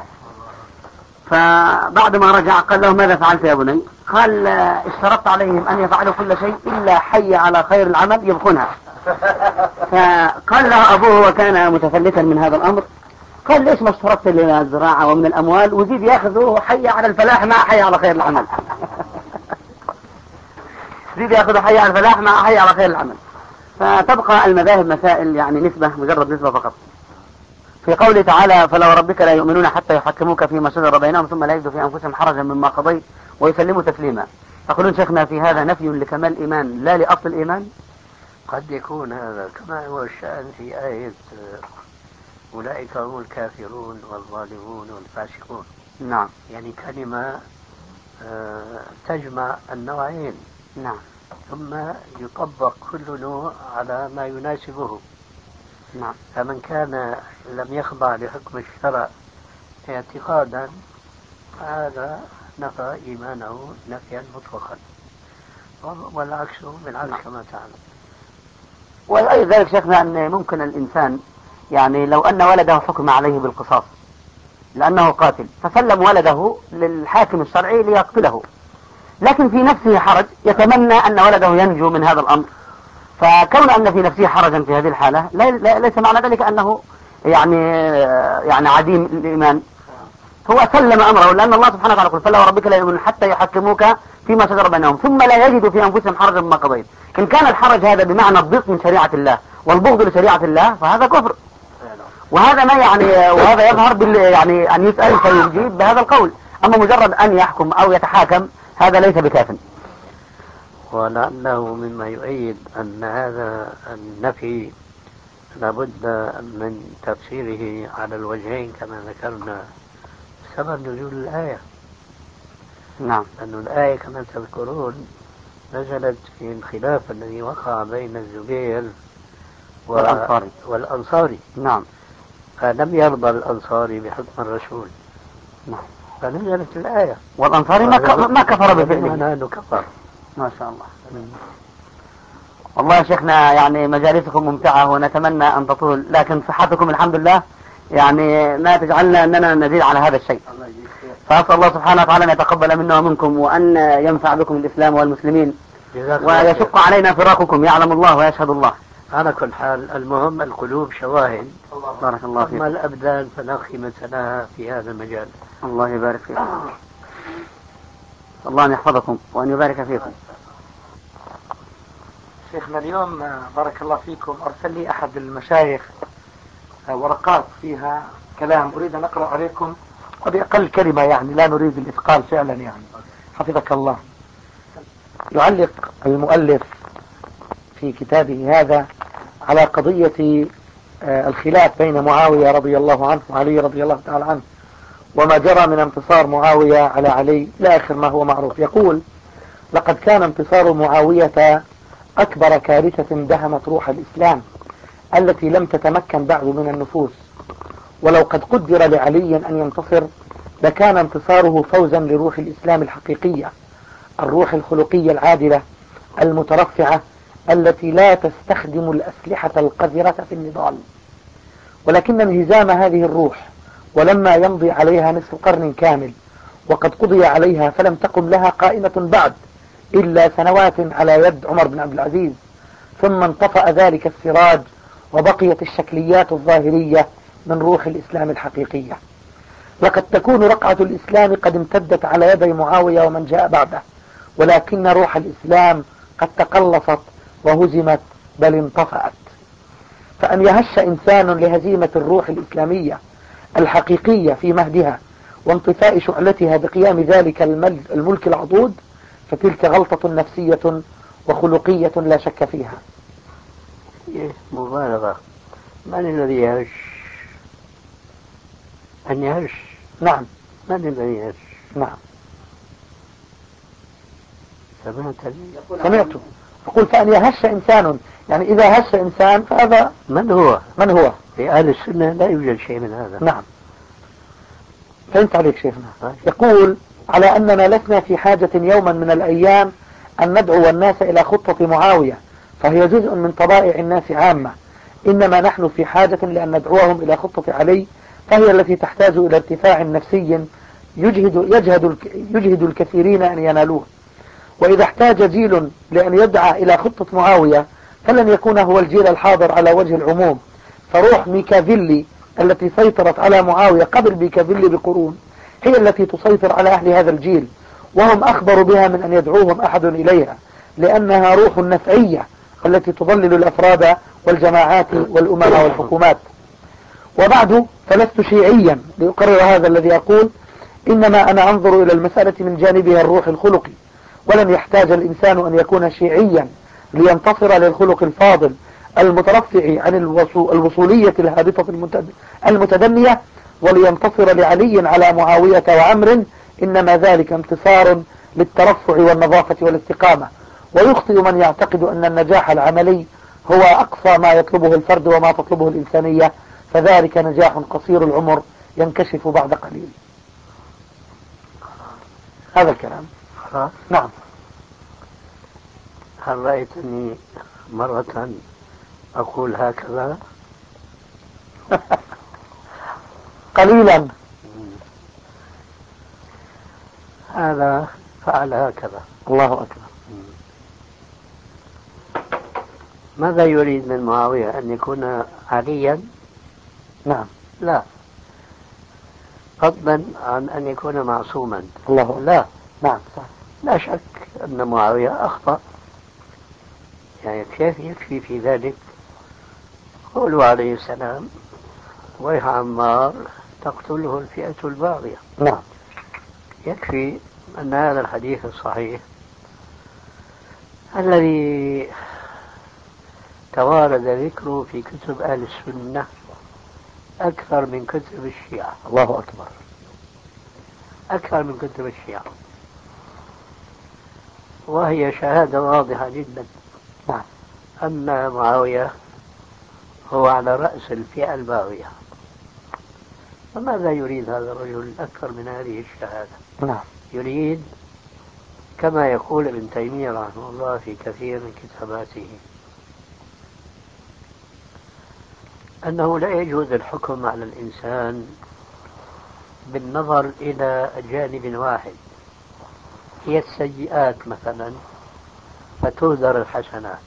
فبعد ما رجع قال له ماذا فعلت يا بني؟ قال اشترطت عليهم أن يفعلوا كل شيء إلا حي على خير العمل يبقونها. فقال له أبوه وكان متفلتا من هذا الأمر، قال ليش ما اشترطت لنا الزراعة ومن الأموال وزيد يأخذوا حي على الفلاح مع حي على خير العمل. زيد يأخذوا حي على الفلاح مع حي على خير العمل. فتبقى المذاهب مسائل يعني نسبة، مجرد نسبة فقط. في قوله تعالى فلا وربك لا يؤمنون حتى يحكموك فيما شجر بينهم ثم لا يجدوا في أنفسهم حرجا مما قضيت ويسلموا تسليما. تقولون شيخنا في هذا نفي لكمال الإيمان لا لأصل الإيمان؟ قد يكون هذا كما هو الشأن في آية أولئك هم الكافرون والظالمون والفاسقون. نعم. يعني كلمة تجمع النوعين. نعم. ثم يطبق كل نوع على ما يناسبه. نعم. فمن كان لم يخضع لحكم الشرع اعتقادا هذا نفى إيمانه نفيا مطلقا، والعكس بالعكس كما تعلم. وأي ذلك شيخنا أن ممكن الإنسان يعني لو أن ولده حكم عليه بالقصاص لأنه قاتل فسلم ولده للحاكم الشرعي ليقتله، لكن في نفسه حرج يتمنى أن ولده ينجو من هذا الأمر، فكون أن في نفسه حرجا في هذه الحالة ليس معنى ذلك أنه يعني عديم الإيمان، هو سلم أمره، لأن الله سبحانه وتعالى يقول فلا وربك لا يؤمنون حتى يحكموك فيما شجر بينهم ثم لا يجدوا في أنفسهم حرجا مما قضيت. إن كان الحرج هذا بمعنى الضيق من شريعة الله والبغض لشريعة الله فهذا كفر، وهذا ما يعني وهذا يظهر يعني أن يسأل فيجيب بهذا القول. أما مجرد أن يحكم أو يتحاكم هذا ليس بكاف. ولعله مما يؤيد أن هذا النفي لابد من تفسيره على الوجهين كما ذكرنا. سبب نزول الآية، نعم، لأن الآية كما تذكرون نزلت في الخلاف الذي وقع بين الزبير والأنصاري. نعم، فلم يرضى الأنصاري بحكم الرسول. نعم، فنزلت الآية. والأنصاري ما كفر بفعله. أنه كفر. ما شاء الله. والله يا شيخنا يعني مجالسكم ممتعة ونتمنى أن تطول، لكن صحتكم الحمد لله يعني ما تجعلنا أننا نزيد على هذا الشيء. فأسأل الله سبحانه وتعالى أن يتقبل منا ومنكم وأن ينفع بكم الإسلام والمسلمين ويشق علينا فراقكم، يعلم الله ويشهد الله. على كل حال المهم القلوب شواهد. بارك الله فيكم. أما الأبدان فلا قيمة لها في هذا المجال. الله يبارك فيكم. الله أن يحفظكم وأن يبارك فيكم. شيخنا اليوم بارك الله فيكم أرسل لي أحد المشايخ ورقات فيها كلام أريد أن أقرأ عليكم وبأقل كلمة، يعني لا نريد الإثقال فعلا، يعني حفظك الله. يعلق المؤلف في كتابه هذا على قضية الخلاف بين معاوية رضي الله عنه وعلي رضي الله تعالى عنه، وما جرى من انتصار معاوية على علي إلى آخر ما هو معروف. يقول: لقد كان انتصار معاوية أكبر كارثة دهمت روح الإسلام التي لم تتمكن بعد من النفوس، ولو قد قدر لعلي أن ينتصر لكان انتصاره فوزا لروح الإسلام الحقيقية، الروح الخلقية العادلة المترفعة التي لا تستخدم الأسلحة القذرة في النضال. ولكن انهزام هذه الروح ولما يمضي عليها نصف قرن كامل وقد قضي عليها فلم تقم لها قائمة بعد إلا سنوات على يد عمر بن عبد العزيز، ثم انطفأ ذلك السراج وبقيت الشكليات الظاهرية من روح الإسلام الحقيقية. لقد تكون رقعة الإسلام قد امتدت على يدي معاوية ومن جاء بعده، ولكن روح الإسلام قد تقلصت وهزمت بل انطفأت. فأن يهش إنسان لهزيمة الروح الإسلامية الحقيقية في مهدها وانطفاء شعلتها بقيام ذلك الملك العضوض فتلك غلطة نفسية وخلقية لا شك فيها. مبالغة. من الذي يهش؟ أن يهش. نعم. من الذي يهش؟ نعم. سمعته. يقول فأن يهش إنسان، يعني إذا هش إنسان فهذا من هو؟ من هو؟ في أهل السنة لا يوجد شيء من هذا. نعم. فهمت عليك شيخنا. يقول: على أننا لسنا في حاجة يوما من الأيام أن ندعو الناس إلى خطة معاوية فهي جزء من طبائع الناس عامة، إنما نحن في حاجة لأن ندعوهم إلى خطة علي فهي التي تحتاج إلى ارتفاع نفسي يجهد الكثيرين أن ينالوه. وإذا احتاج جيل لأن يدعى إلى خطة معاوية فلن يكون هو الجيل الحاضر على وجه العموم، فروح ميكافيلي التي سيطرت على معاوية قبل ميكافيلي بقرون هي التي تسيطر على أهل هذا الجيل، وهم أخبر بها من أن يدعوهم أحد إليها، لأنها روح نفعية التي تضلل الأفراد والجماعات والأمم والحكومات. وبعد فلست شيعيا لأقرر هذا الذي أقول، إنما أنا أنظر إلى المسألة من جانبها الروح الخلقي، ولن يحتاج الإنسان أن يكون شيعيا لينتصر للخلق الفاضل المترفع عن الوصولية الهابطة المتدنية ولينتصر لعلي على معاوية وعمر، إنما ذلك انتصار للترفع والنظافة والاستقامة. ويخطئ من يعتقد أن النجاح العملي هو أقصى ما يطلبه الفرد وما تطلبه الإنسانية، فذلك نجاح قصير العمر ينكشف بعد قليل. هذا الكلام. نعم. هل رأيتني مرة أقول هكذا؟ قليلا. هذا فعل هكذا. الله أكبر. ماذا يريد من معاوية؟ أن يكون عليا؟ نعم. لا. فضلا عن أن يكون معصوما. الله. لا. نعم. لا شك أن معاوية أخطأ، يعني كيف يكفي في ذلك قوله عليه السلام: ويح عمار تقتله الفئة الباغية. نعم. يكفي أن هذا الحديث الصحيح الذي توارد ذكره في كتب أهل السنة أكثر من كتب الشيعة. الله أكبر. أكثر من كتب الشيعة، وهي شهادة واضحة جدا أن معاوية هو على رأس الفئة الباغية. فماذا يريد هذا الرجل أكثر من هذه الشهادة؟ يريد كما يقول ابن تيمية رحمه الله في كثير من كتاباته أنه لا يجوز الحكم على الإنسان بالنظر إلى جانب واحد، هي السيئات مثلا فتهدر الحسنات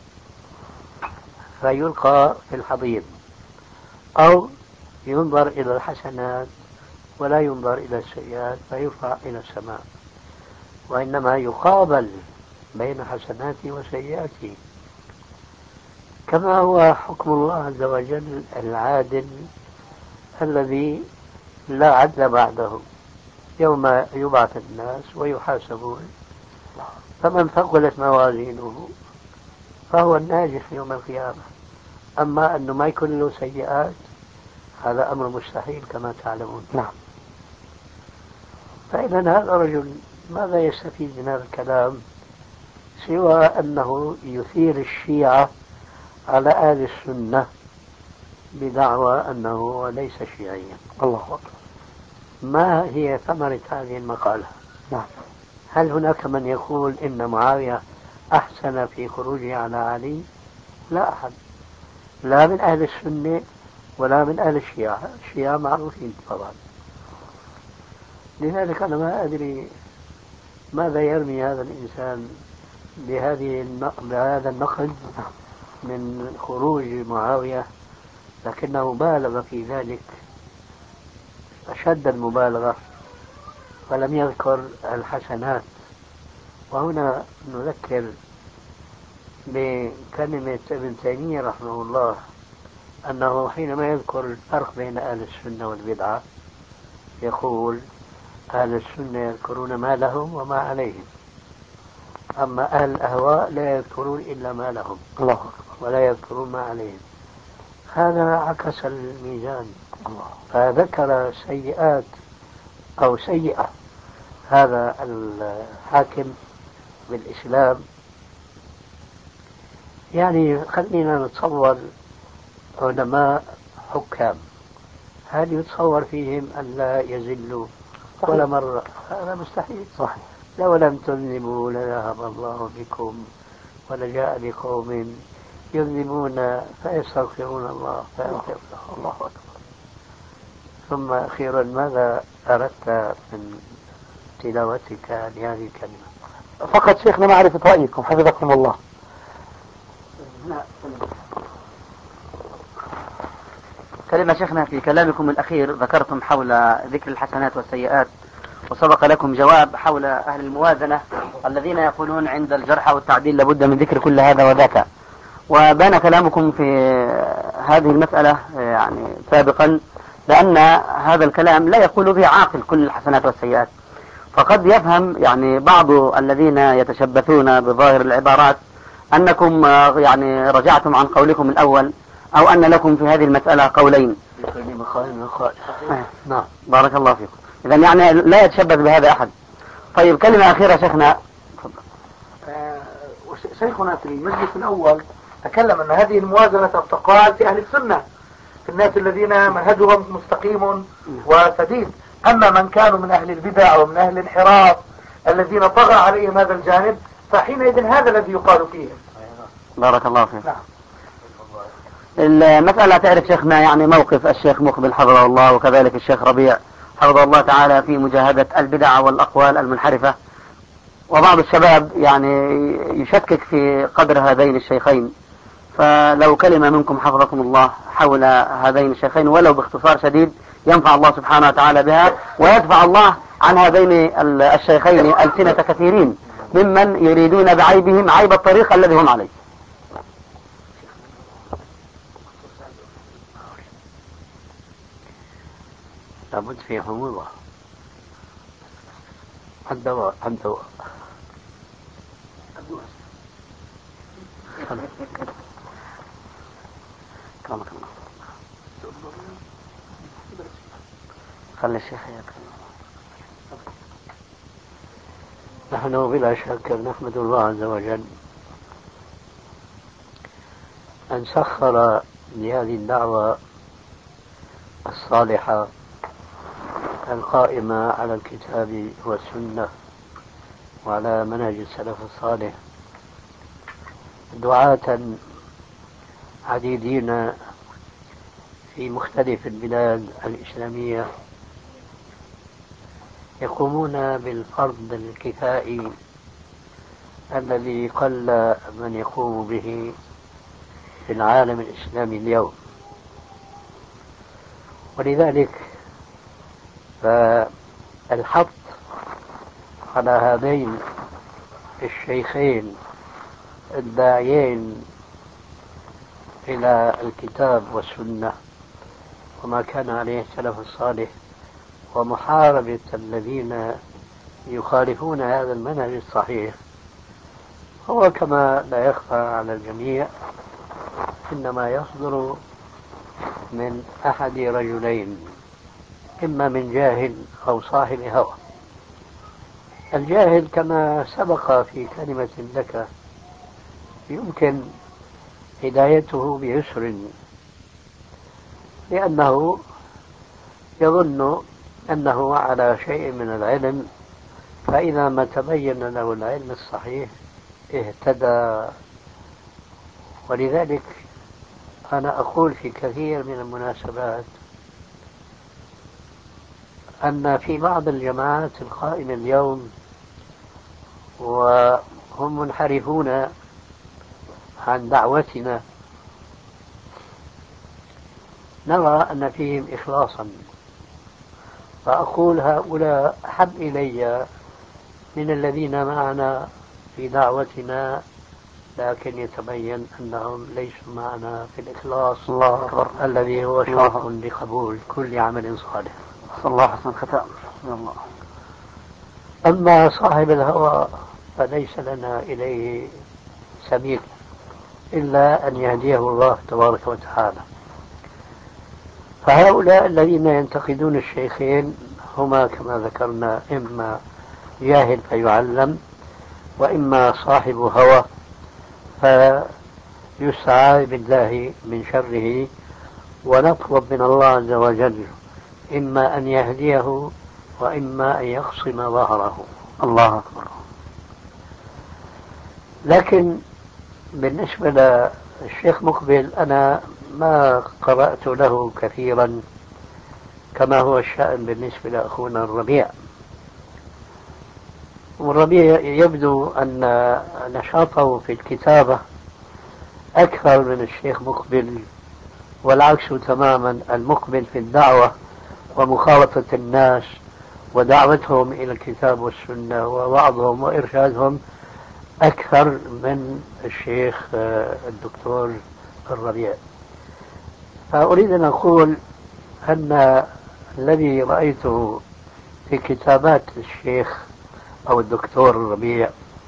فيلقى في الحضيض، أو ينظر إلى الحسنات ولا ينظر إلى السيئات فيرفع إلى السماء، وإنما يقابل بين حسناته وسيئاته، كما هو حكم الله عز وجل العادل الذي لا عدل بعده يوم يبعث الناس ويحاسبون، فمن ثقلت موازينه فهو الناجح يوم القيامة. أما أنه ما يكون له سيئات هذا أمر مستحيل كما تعلمون. فإذا هذا الرجل ماذا يستفيد من هذا الكلام سوى أنه يثير الشيعة على أهل السنة بدعوى أنه ليس شيعيا. الله أكبر. ما هي ثمرة هذه المقالة؟ هل هناك من يقول إن معاوية أحسن في خروجه على علي؟ لا أحد، لا من أهل السنة ولا من أهل الشيعة. الشيعة معروفين طبعا. لذلك أنا ما أدري ماذا يرمي هذا الإنسان بهذا النقد من خروج معاوية، لكنه بالغ في ذلك أشد المبالغة ولم يذكر الحسنات. وهنا نذكر بكلمة ابن تيمية رحمه الله أنه حينما يذكر الفرق بين أهل السنة والبدعة يقول أهل السنة يذكرون ما لهم وما عليهم، أما أهل الأهواء لا يذكرون إلا ما لهم ولا يذكرون ما عليهم. هذا عكس الميزان، فذكر سيئات أو سيئة هذا الحاكم بالإسلام. يعني خلينا نتصور علماء حكام، هل يتصور فيهم أن لا يزلوا ولا مرة؟ هذا مستحيل. صحيح. لو لم تذنبوا لذهب الله بكم ولجاء بقوم يذنبون فيستغفرون الله فيغفر لهم. الله أكبر. ثم أخيرا ماذا أردت من تلاوتك لهذه الكلمة؟ فقط شيخنا معرفة رأيكم حفظكم الله. كلمة شيخنا في كلامكم الأخير ذكرتم حول ذكر الحسنات والسيئات، وسبق لكم جواب حول أهل الموازنة الذين يقولون عند الجرح والتعديل لابد من ذكر كل هذا وذاك، وبان كلامكم في هذه المسألة يعني سابقا لأن هذا الكلام لا يقول به عاقل كل الحسنات والسيئات، فقد يفهم يعني بعض الذين يتشبثون بظاهر العبارات أنكم يعني رجعتم عن قولكم الأول أو أن لكم في هذه المسألة قولين. نعم بارك الله فيكم. إذا يعني لا يتشبث بهذا أحد. طيب كلمة أخيرة شيخنا. شيخنا في المجلس الأول تكلم أن هذه الموازنة تقال في أهل السنة، في الناس الذين منهجهم مستقيم وسديد. أما من كانوا من أهل البدع ومن أهل الانحراف الذين طغى عليهم هذا الجانب فحينئذ هذا الذي يقال فيهم. بارك الله فيك. المسألة تعرف شيخنا يعني موقف الشيخ مقبل حفظه الله وكذلك الشيخ ربيع حفظه الله تعالى في مجاهدة البدع والأقوال المنحرفة، وبعض الشباب يعني يشكك في قدر هذين الشيخين، فلو كلمة منكم حفظكم الله حول هذين الشيخين ولو باختصار شديد ينفع الله سبحانه وتعالى بها ويدفع الله عن هذين الشيخين ألسنة كثيرين ممن يريدون بعيبهم عيب الطريق الذي هم عليه. لابد في حموضة. الدواء أكرمك الله. خلي الشيخ يكرم. نحن بلا شك نحمد الله عز وجل أن سخر لهذه الدعوة الصالحة القائمة على الكتاب والسنة وعلى منهج السلف الصالح دعاة عديدين في مختلف البلاد الإسلامية يقومون بالفرض الكفائي الذي قل من يقوم به في العالم الإسلامي اليوم. ولذلك فالحث على هذين الشيخين الداعيين إلى الكتاب والسنة وما كان عليه السلف الصالح ومحاربة الذين يخالفون هذا المنهج الصحيح هو كما لا يخفى على الجميع إنما يصدر من أحد رجلين، إما من جاهل أو صاحب هوى. الجاهل كما سبق في كلمة لك يمكن هدايته بيسر، لأنه يظن أنه على شيء من العلم، فإذا ما تبين له العلم الصحيح اهتدى. ولذلك أنا أقول في كثير من المناسبات أن في بعض الجماعات القائمة اليوم وهم منحرفون عن دعوتنا نرى أن فيهم إخلاصا، فأقول هؤلاء أحب إلي من الذين معنا في دعوتنا لكن يتبين أنهم ليسوا معنا في الإخلاص الذي هو شرط لقبول كل عمل صالح. صلى الله حسن الختام. أما صاحب الهوى فليس لنا إليه سبيل إلا أن يهديه الله تبارك وتعالى. فهؤلاء الذين ينتقدون الشيخين هما كما ذكرنا إما جاهل فيعلم، وإما صاحب هوى فيستعاذ بالله من شره، ونطلب من الله عز وجل إما أن يهديه وإما أن يقصم ظهره. الله أكبر. لكن بالنسبة للشيخ مقبل أنا ما قرأت له كثيرا كما هو الشأن بالنسبة لأخونا الربيع. والربيع يبدو أن نشاطه في الكتابة أكثر من الشيخ مقبل، والعكس تماما، المقبل في الدعوة ومخالطة الناس ودعوتهم إلى الكتاب والسنة ووعظهم وإرشادهم أكثر من الشيخ الدكتور الربيع. فأريد أن أقول أن الذي رأيته في كتابات الشيخ أو الدكتور الربيع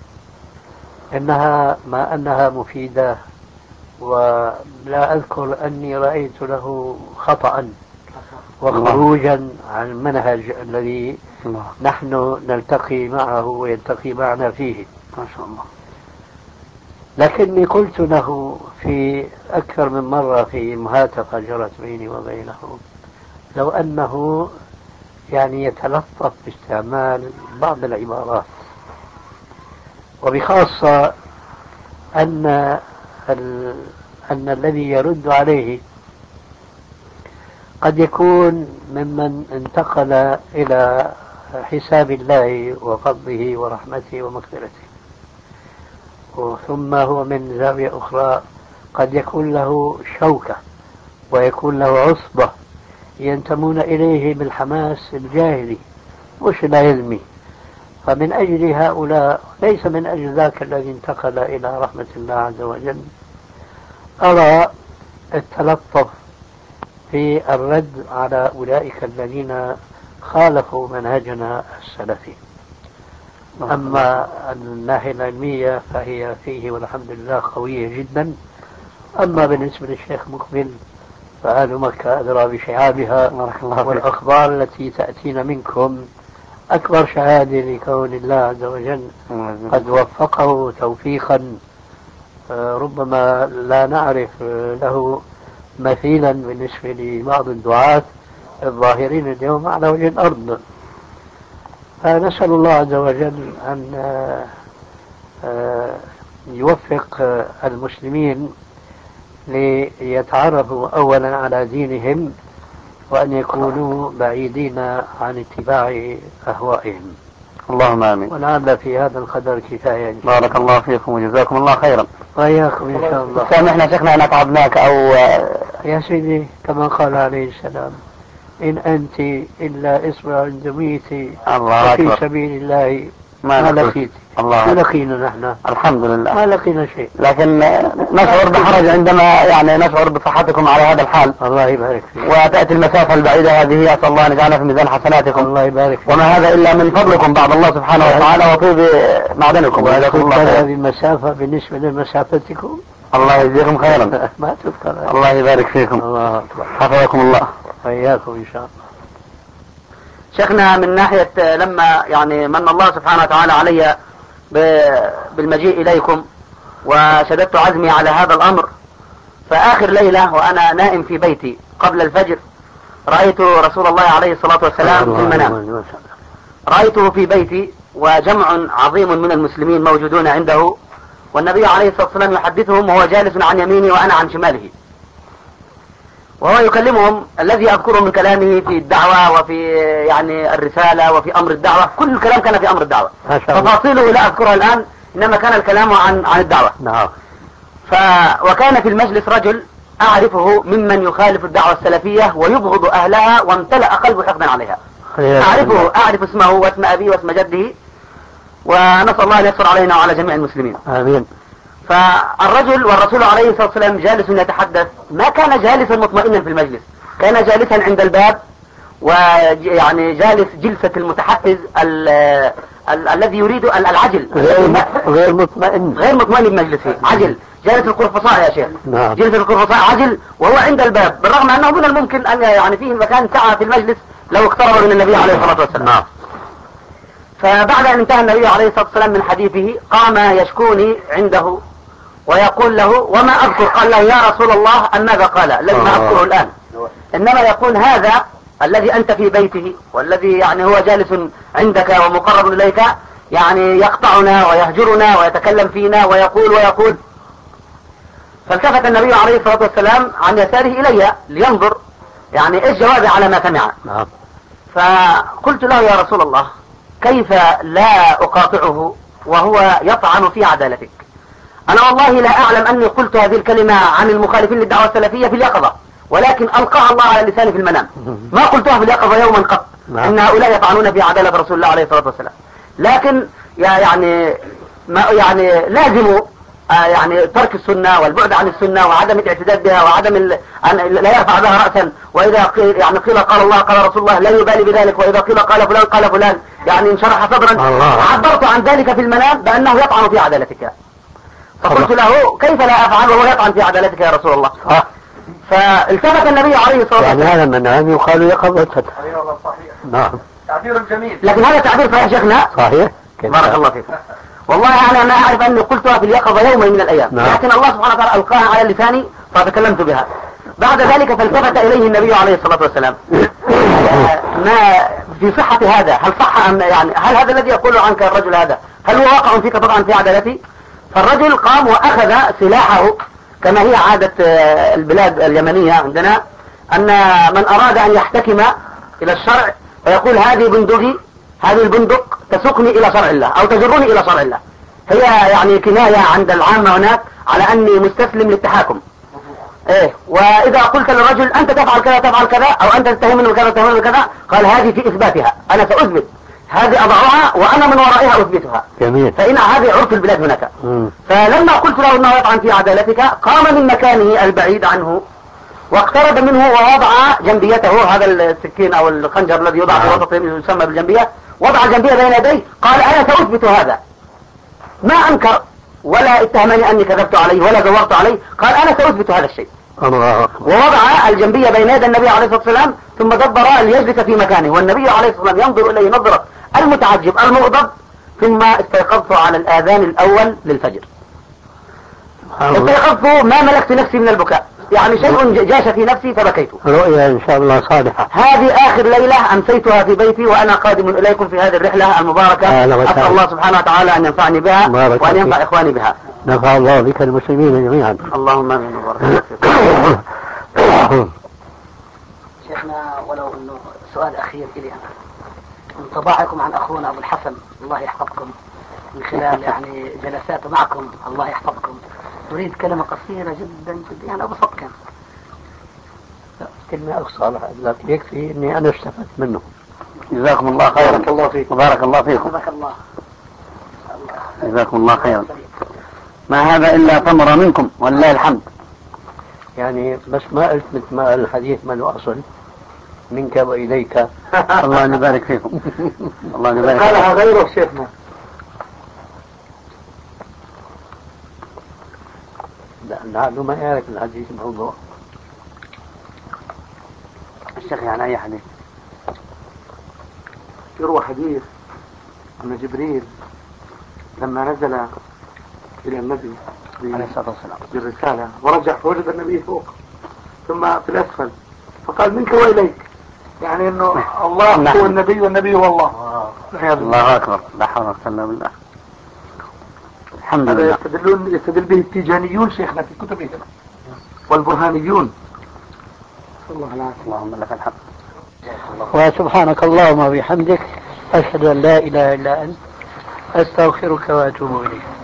أنها مفيدة، ولا أذكر أني رأيت له خطأ وخروجا عن المنهج الذي نحن نلتقي معه ويلتقي معنا فيه ما شاء الله. لكني قلت له في أكثر من مرة في مهاتفة جرت بيني وبينه لو أنه يعني يتلطف باستعمال بعض العبارات، وبخاصة أن الذي يرد عليه قد يكون ممن انتقل إلى حساب الله وفضله ورحمته ومغفرته، ثم هو من زاوية أخرى قد يكون له شوكة ويكون له عصبة ينتمون إليه بالحماس الجاهلي مش العلمي. فمن أجل هؤلاء ليس من أجل ذاك الذي انتقل إلى رحمة الله عز وجل أرى التلطف في الرد على أولئك الذين خالفوا منهجنا السلفي. أما الناحية العلمية فهي فيه والحمد لله قوية جدا. أما بالنسبة للشيخ مقبل فأهل مكة أدرى بشعابها، والأخبار التي تأتينا منكم أكبر شهادة لكون الله عز وجل قد وفقه توفيقا ربما لا نعرف له مثيلا بالنسبة لبعض الدعاة الظاهرين اليوم على وجه الأرض. فنسأل الله عز وجل أن يوفق المسلمين ليتعرفوا أولا على دينهم، وأن يكونوا بعيدين عن اتباع أهوائهم. اللهم آمين. ولعل في هذا القدر كفاية. بارك الله فيكم وجزاكم الله خيرا. وإياكم إن شاء الله. سامحنا شيخنا أن أتعبناك أو يا سيدي كما قال عليه السلام: إن أنت إلا إصبع عند ميتي وفي سبيل الله ما لقيت. ما لقينا نحن الحمد لله، ما لقينا شيء، لكن نشعر بحرج عندما يعني نشعر بصحتكم على هذا الحال. الله يبارك فيك. وتأتي المسافة البعيدة هذه، أسأل الله أن يجعلها في ميزان حسناتكم. الله يبارك فيك. وما هذا إلا من فضلكم بعد الله سبحانه وتعالى وطيب معدنكم. هذه المسافة بالنسبة لمسافتكم الله يجزيكم خيرا. ما تذكر. الله يبارك فيكم. الله أكبر. حفظكم الله. وإياكم إن شاء الله. شيخنا من ناحية لما يعني من الله سبحانه وتعالى علي بالمجيء إليكم وشددت عزمي على هذا الأمر، فآخر ليلة وأنا نائم في بيتي قبل الفجر رأيت رسول الله عليه الصلاة والسلام في المنام. رأيته في بيتي وجمع عظيم من المسلمين موجودون عنده، والنبي عليه الصلاة والسلام يحدثهم وهو جالس عن يميني وأنا عن شماله، وهو يكلمهم. الذي أذكره من كلامه في الدعوة وفي يعني الرسالة وفي أمر الدعوة، كل الكلام كان في أمر الدعوة، تفاصيله لا أذكرها الآن، إنما كان الكلام عن الدعوة. نعم. وكان في المجلس رجل أعرفه ممن يخالف الدعوة السلفية ويبغض أهلها وامتلأ قلبه حقدا عليها. أعرف اسمه واسم أبيه واسم جده، ونسأل الله أن يسر علينا وعلى جميع المسلمين. آمين. فالرجل والرسول عليه الصلاة والسلام جالس يتحدث، ما كان جالسا مطمئنا في المجلس، كان جالسا عند الباب، ويعني جالس جلسة المتحفز الذي يريد العجل، غير مطمئن بمجلسه، عجل، جالس القرفصاء يا شيخ. نعم. جلسة القرفصاء عجل وهو عند الباب، بالرغم أنه من الممكن أن يعني فيه مكان سعة في المجلس لو اقترب من النبي عليه الصلاة والسلام. نعم. فبعد أن انتهى النبي عليه الصلاة والسلام من حديثه قام يشكوني عنده ويقول له وما أذكر، قال له يا رسول الله أن ماذا قال الذي ما أذكره الآن، إنما يقول هذا الذي أنت في بيته والذي يعني هو جالس عندك ومقرب إليك يعني يقطعنا ويهجرنا ويتكلم فينا ويقول. فالتفت النبي عليه الصلاة والسلام عن يساره إلي لينظر يعني إيش جوابي على ما سمع. نعم. فقلت له يا رسول الله كيف لا أقاطعه وهو يطعن في عدالتك؟ أنا والله لا أعلم أني قلت هذه الكلمة عن المخالفين للدعوة السلفية في اليقظة، ولكن ألقاها الله على لساني في المنام، ما قلتها في اليقظة يوما قط إن هؤلاء يطعنون في عدالة رسول الله عليه الصلاة والسلام، لكن يعني لازم يعني ترك السنة والبعد عن السنة وعدم الاعتداد بها وعدم أن لا يرفع بها رأسا، وإذا قيل قال الله قال رسول الله لا يبالي بذلك، وإذا قيل قال فلان يعني انشرح صدرا. عبرت عن ذلك في المنام بأنه يطعن في عدالتك، فقلت له كيف لا أفعل وهو يطعن في عدالتك يا رسول الله؟ فالتفت النبي عليه الصلاة والسلام. يعني هذا المنام يقال يقظة. صحيح. نعم. تعبير جميل. لكن هذا تعبير صحيح شيخنا. صحيح. بارك الله فيك. والله أنا ما أعرف أني قلتها في اليقظة يوما من الأيام. نعم. لكن الله سبحانه وتعالى ألقاها على لساني فتكلمت بها. بعد ذلك فالتفت إليه النبي عليه الصلاة والسلام. ما في صحة هذا؟ هل صح أم يعني هل هذا الذي يقول عنك الرجل هذا هل هو واقع فيك طبعا في عدالتي؟ فالرجل قام وأخذ سلاحه كما هي عادة البلاد اليمنية عندنا، أن من أراد أن يحتكم إلى الشرع فيقول هذه بندقي، هذه البندق تسوقني إلى شرع الله أو تجرني إلى شرع الله. هي يعني كناية عند العامة هناك على أني مستسلم للتحاكم. وإذا قلت للرجل أنت تفعل كذا أو أنت تتهمني بكذا قال هذه في إثباتها، أنا سأثبت هذه أضعها وأنا من ورائها أثبتها. جميل. فإن هذه عرف البلاد هناك. فلما قلت له أنه يطعن في عدالتك قام من مكانه البعيد عنه واقترب منه ووضع جنبيته، هذا السكين أو الخنجر الذي يوضع في وسطه يسمى بالجنبية، وضع جنبية بين يديه قال أنا سأثبت هذا. ما أنكر ولا اتهمني أني كذبت عليه ولا زورت عليه، قال أنا سأثبت هذا الشيء. ووضع الجنبية بين يدي النبي عليه الصلاة والسلام، ثم دبر أن يجلس في مكانه، والنبي عليه الصلاة والسلام ينظر إليه نظرة المتعجب المغضب. ثم استيقظت على الآذان الأول للفجر. استيقظت ما ملكت نفسي من البكاء، يعني شيء جاش في نفسي فبكيت. رؤيا إن شاء الله صالحة. هذه آخر ليلة أمسيتها في بيتي وأنا قادم إليكم في هذه الرحلة المباركة. أسأل الله سبحانه وتعالى أن ينفعني بها وأن ينفع إخواني بها. نفع الله بك المسلمين جميعا. اللهم آمين. شيخنا، ولو انه سؤال اخير الي انا، انطباعكم عن اخونا ابو الحسن الله يحفظكم من خلال يعني جلساته معكم الله يحفظكم، نريد كلمة قصيرة جدا جدا يعني ابو صدق. كلمة أقصى لكن يكفي إني أنا استفدت منه. جزاكم الله خيرا. بارك الله فيكم. بارك الله فيكم. جزاك الله. جزاكم الله خيرا. ما هذا إلا ثمرة منكم ولله الحمد. يعني بس ما قلت مثل ما قال الحديث ما له أصل، منك وإليك. الله يبارك فيكم. الله يبارك فيكم. قالها غيره شيخنا. لعله ما يعرف الحديث موضوع. الشيخ يعني أي حديث؟ يروى حديث أن جبريل لما نزل إلى النبي عليه الصلاة والسلام بالرسالة ورجع فوجد النبي فوق ثم في الأسفل، فقال منك وإليك، يعني أنه الله هو النبي والنبي هو الله. الله أكبر. لا حول ولا قوة إلا بالله. الحمد لله. يستدل به التيجانيون شيخنا في كتبهم والبرهانيون. الله العافية. اللهم لك الحمد. وسبحانك اللهم وبحمدك أشهد أن لا إله إلا أنت أستغفرك وأتوب إليك.